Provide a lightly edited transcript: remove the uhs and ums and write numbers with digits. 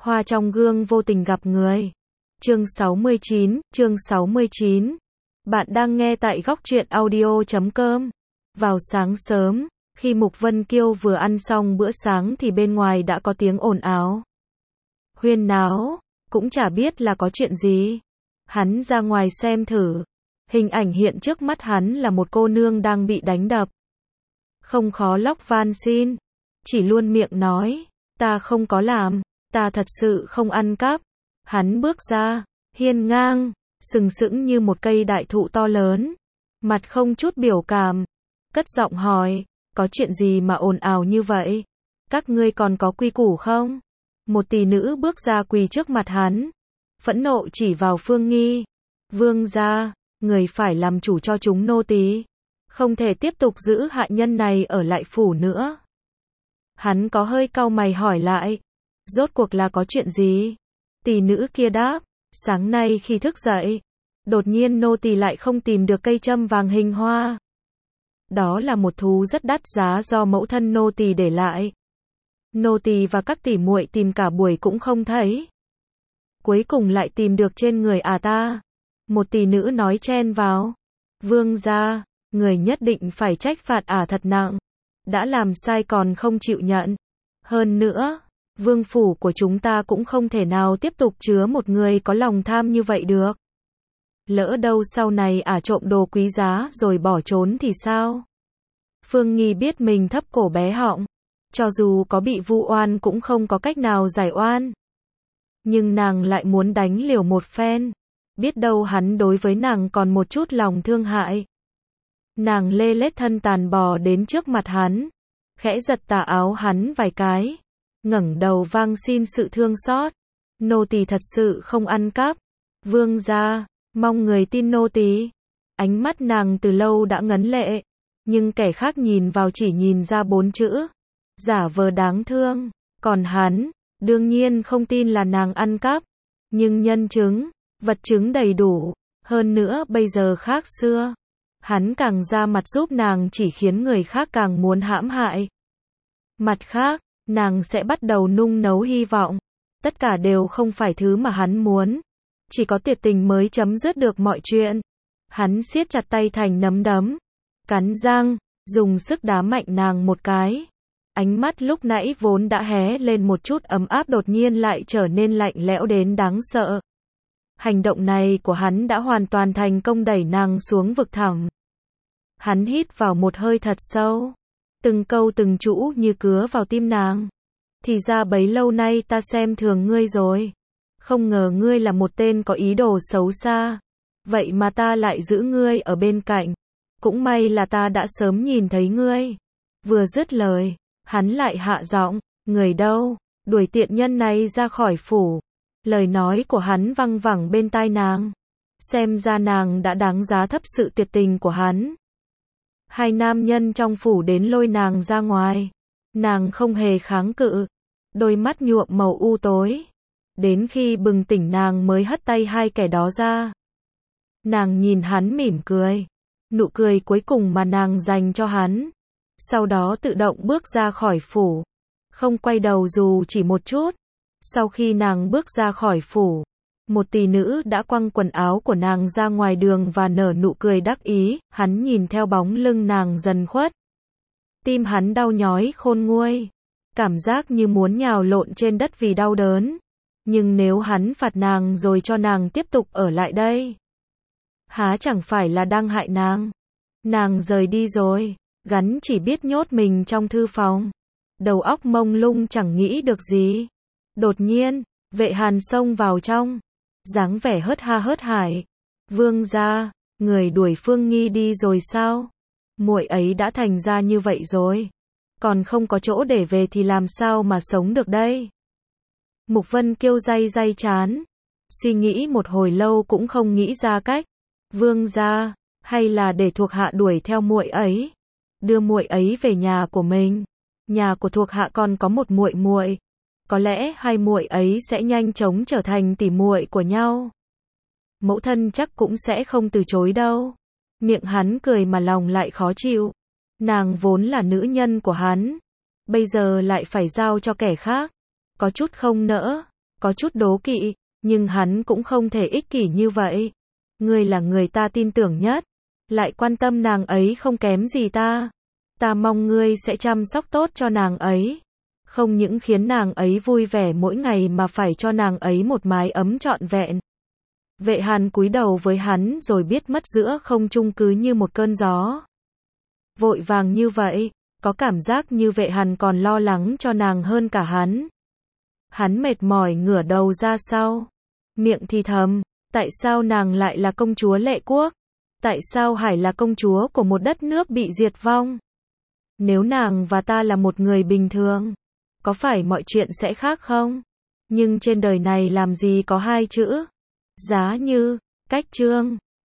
Hoa trong gương vô tình gặp người. Chương 69. Bạn đang nghe tại góc truyện audio.com. Vào sáng sớm, khi Mục Vân Kiêu vừa ăn xong bữa sáng thì bên ngoài đã có tiếng ồn ào. Huyên náo, cũng chả biết là có chuyện gì. Hắn ra ngoài xem thử. Hình ảnh hiện trước mắt hắn là một cô nương đang bị đánh đập. Không khó lóc van xin. Chỉ luôn miệng nói, ta không có làm, ta thật sự không ăn cắp. Hắn bước ra, hiên ngang, sừng sững như một cây đại thụ to lớn. Mặt không chút biểu cảm. Cất giọng hỏi, có chuyện gì mà ồn ào như vậy? Các ngươi còn có quy củ không? Một tỷ nữ bước ra quỳ trước mặt hắn. Phẫn nộ chỉ vào Phương Nghi. Vương gia, người phải làm chủ cho chúng nô tỳ. Không thể tiếp tục giữ hạ nhân này ở lại phủ nữa. Hắn có hơi cau mày hỏi lại. Rốt cuộc là có chuyện gì? Tỷ nữ kia đáp. Sáng nay khi thức dậy, đột nhiên nô tỳ lại không tìm được cây châm vàng hình hoa. Đó là một thú rất đắt giá do mẫu thân nô tỳ để lại. Nô tỳ và các tỷ muội tìm cả buổi cũng không thấy. Cuối cùng lại tìm được trên người ta. Một tỷ nữ nói chen vào. Vương gia, người nhất định phải trách phạt thật nặng. Đã làm sai còn không chịu nhận. Hơn nữa, vương phủ của chúng ta cũng không thể nào tiếp tục chứa một người có lòng tham như vậy được. Lỡ đâu sau này trộm đồ quý giá rồi bỏ trốn thì sao? Phương Nghi biết mình thấp cổ bé họng. Cho dù có bị vu oan cũng không có cách nào giải oan. Nhưng nàng lại muốn đánh liều một phen. Biết đâu hắn đối với nàng còn một chút lòng thương hại. Nàng lê lết thân tàn bò đến trước mặt hắn. Khẽ giật tà áo hắn vài cái. Ngẩng đầu vang xin sự thương xót. Nô tỳ thật sự không ăn cắp. Vương gia, mong người tin nô tỳ. Ánh mắt nàng từ lâu đã ngấn lệ. Nhưng kẻ khác nhìn vào chỉ nhìn ra 4 chữ. Giả vờ đáng thương. Còn hắn, đương nhiên không tin là nàng ăn cắp. Nhưng nhân chứng, vật chứng đầy đủ. Hơn nữa bây giờ khác xưa. Hắn càng ra mặt giúp nàng chỉ khiến người khác càng muốn hãm hại. Mặt khác, nàng sẽ bắt đầu nung nấu hy vọng. Tất cả đều không phải thứ mà hắn muốn. Chỉ có tuyệt tình mới chấm dứt được mọi chuyện. Hắn siết chặt tay thành nắm đấm. Cắn răng, dùng sức đá mạnh nàng một cái. Ánh mắt lúc nãy vốn đã hé lên một chút ấm áp đột nhiên lại trở nên lạnh lẽo đến đáng sợ. Hành động này của hắn đã hoàn toàn thành công đẩy nàng xuống vực thẳm. Hắn hít vào một hơi thật sâu. Từng câu từng chữ như cứa vào tim nàng. Thì ra bấy lâu nay ta xem thường ngươi rồi. Không ngờ ngươi là một tên có ý đồ xấu xa. Vậy mà ta lại giữ ngươi ở bên cạnh. Cũng may là ta đã sớm nhìn thấy ngươi. Vừa dứt lời, hắn lại hạ giọng, người đâu, đuổi tiện nhân này ra khỏi phủ. Lời nói của hắn văng vẳng bên tai nàng. Xem ra nàng đã đáng giá thấp sự tuyệt tình của hắn. Hai nam nhân trong phủ đến lôi nàng ra ngoài. Nàng không hề kháng cự. Đôi mắt nhuộm màu u tối. Đến khi bừng tỉnh nàng mới hất tay hai kẻ đó ra. Nàng nhìn hắn mỉm cười. Nụ cười cuối cùng mà nàng dành cho hắn. Sau đó tự động bước ra khỏi phủ. Không quay đầu dù chỉ một chút. Sau khi nàng bước ra khỏi phủ, một tỷ nữ đã quăng quần áo của nàng ra ngoài đường và nở nụ cười đắc ý. Hắn nhìn theo bóng lưng nàng dần khuất. Tim hắn đau nhói khôn nguôi. Cảm giác như muốn nhào lộn trên đất vì đau đớn. Nhưng nếu hắn phạt nàng rồi cho nàng tiếp tục ở lại đây, há chẳng phải là đang hại nàng. Nàng rời đi rồi, gắn chỉ biết nhốt mình trong thư phòng. Đầu óc mông lung chẳng nghĩ được gì. Đột nhiên, Vệ Hàn xông vào trong. Dáng vẻ hớt ha hớt hải. Vương gia, người đuổi Phương Nghi đi rồi sao? Muội ấy đã thành ra như vậy rồi. Còn không có chỗ để về thì làm sao mà sống được đây? Mục Vân Kiêu day day chán. Suy nghĩ một hồi lâu cũng không nghĩ ra cách. Vương gia, hay là để thuộc hạ đuổi theo muội ấy, đưa muội ấy về nhà của mình. Nhà của thuộc hạ còn có một muội muội, có lẽ hai muội ấy sẽ nhanh chóng trở thành tỷ muội của nhau. Mẫu thân chắc cũng sẽ không từ chối đâu. Miệng hắn cười mà lòng lại khó chịu. Nàng vốn là nữ nhân của hắn, bây giờ lại phải giao cho kẻ khác, có chút không nỡ. có chút đố kỵ, nhưng hắn cũng không thể ích kỷ như vậy. Ngươi là người ta tin tưởng nhất, lại quan tâm nàng ấy không kém gì ta. Ta mong ngươi sẽ chăm sóc tốt cho nàng ấy. Không những khiến nàng ấy vui vẻ mỗi ngày mà phải cho nàng ấy một mái ấm trọn vẹn. Vệ Hàn cúi đầu với hắn rồi biết mất giữa không trung cứ như một cơn gió. Vội vàng như vậy, có cảm giác như Vệ Hàn còn lo lắng cho nàng hơn cả hắn. Hắn mệt mỏi ngửa đầu ra sau, miệng thì thầm, tại sao nàng lại là công chúa Lệ Quốc? Tại sao Hải là công chúa của một đất nước bị diệt vong? Nếu nàng và ta là một người bình thường, có phải mọi chuyện sẽ khác không? Nhưng trên đời này làm gì có hai chữ giá như, cách chương.